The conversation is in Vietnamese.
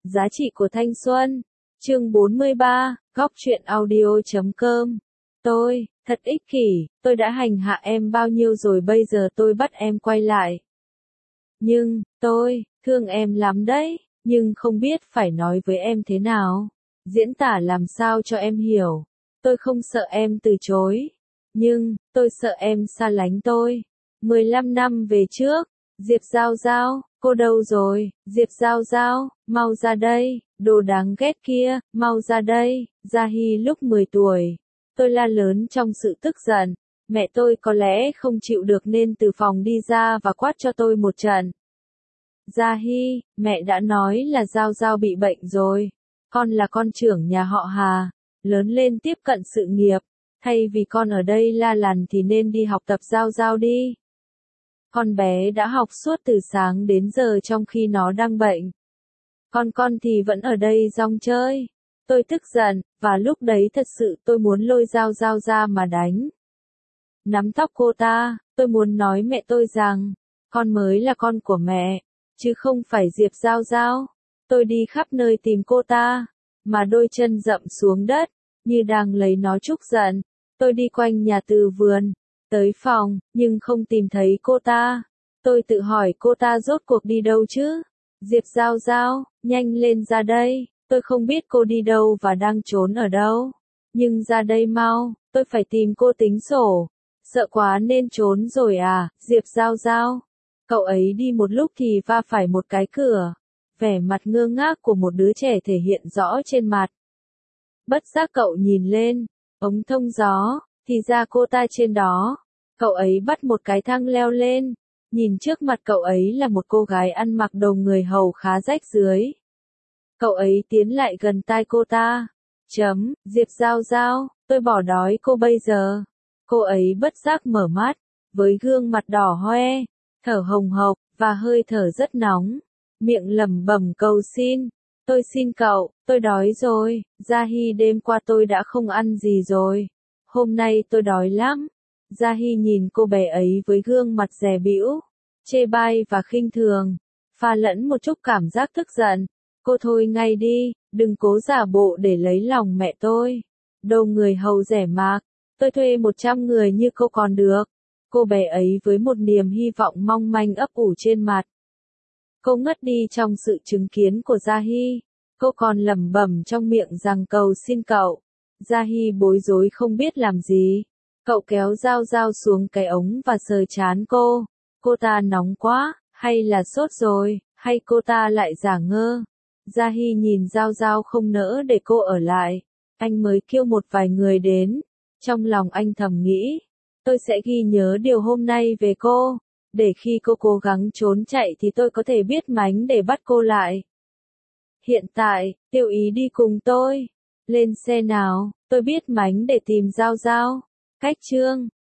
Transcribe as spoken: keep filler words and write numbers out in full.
Giá trị của thanh xuân. Chương bốn mươi ba, góc truyện audio chấm com. Tôi, thật ích kỷ, tôi đã hành hạ em bao nhiêu rồi bây giờ tôi bắt em quay lại. Nhưng, tôi, thương em lắm đấy, nhưng không biết phải nói với em thế nào. Diễn tả làm sao cho em hiểu. Tôi không sợ em từ chối. Nhưng, tôi sợ em xa lánh tôi. mười lăm năm về trước, Diệp Giao Giao, cô đâu rồi? Diệp Giao Giao, mau ra đây, đồ đáng ghét kia, mau ra đây. Gia Hy lúc mười tuổi. Tôi la lớn trong sự tức giận. Mẹ tôi có lẽ không chịu được nên từ phòng đi ra và quát cho tôi một trận. Gia Hy, mẹ đã nói là Giao Giao bị bệnh rồi. Con là con trưởng nhà họ Hà, lớn lên tiếp cận sự nghiệp. Thay vì con ở đây la lằn thì nên đi học tập Giao Giao đi. Con bé đã học suốt từ sáng đến giờ trong khi nó đang bệnh. Còn con thì vẫn ở đây rong chơi. Tôi tức giận, và lúc đấy thật sự tôi muốn lôi Giao Giao ra mà đánh. Nắm tóc cô ta, tôi muốn nói mẹ tôi rằng, con mới là con của mẹ, chứ không phải Diệp Giao Giao. Tôi đi khắp nơi tìm cô ta, mà đôi chân dậm xuống đất, như đang lấy nó trút giận. Tôi đi quanh nhà từ vườn, tới phòng, nhưng không tìm thấy cô ta. Tôi tự hỏi cô ta rốt cuộc đi đâu chứ? Diệp Giao Giao, nhanh lên ra đây, tôi không biết cô đi đâu và đang trốn ở đâu. Nhưng ra đây mau, tôi phải tìm cô tính sổ. Sợ quá nên trốn rồi à, Diệp Giao Giao. Cậu ấy đi một lúc thì va phải một cái cửa. Vẻ mặt ngơ ngác của một đứa trẻ thể hiện rõ trên mặt. Bất giác cậu nhìn lên, ống thông gió, thì ra cô ta trên đó. Cậu ấy bắt một cái thang leo lên. Nhìn trước mặt cậu ấy là một cô gái ăn mặc đồ người hầu khá rách rưới. Cậu ấy tiến lại gần tai cô ta. Chấm, Diệp Giao Giao, tôi bỏ đói cô bây giờ. Cô ấy bất giác mở mắt, với gương mặt đỏ hoe, thở hồng hộc, và hơi thở rất nóng. Miệng lẩm bẩm cầu xin. Tôi xin cậu, tôi đói rồi. Gia Hy đêm qua tôi đã không ăn gì rồi. Hôm nay tôi đói lắm. Gia Hy nhìn cô bé ấy với gương mặt dè bĩu, chê bai và khinh thường, pha lẫn một chút cảm giác tức giận. Cô thôi ngay đi, đừng cố giả bộ để lấy lòng mẹ tôi. Đồ người hầu rẻ mạt, tôi thuê một trăm người như cô còn được. Cô bé ấy với một niềm hy vọng mong manh ấp ủ trên mặt. Cô ngất đi trong sự chứng kiến của Gia Hy. Cô còn lẩm bẩm trong miệng rằng cầu xin cậu. Gia Hy bối rối không biết làm gì. Cậu kéo Giao Giao xuống cái ống và sờ trán cô. Cô ta nóng quá, hay là sốt rồi, hay cô ta lại giả ngơ. Gia Hy nhìn Giao Giao không nỡ để cô ở lại. Anh mới kêu một vài người đến. Trong lòng anh thầm nghĩ, tôi sẽ ghi nhớ điều hôm nay về cô. Để khi cô cố gắng trốn chạy thì tôi có thể biết mánh để bắt cô lại. Hiện tại, Tiêu Ý đi cùng tôi. Lên xe nào, tôi biết mánh để tìm Giao Giao. Cách chương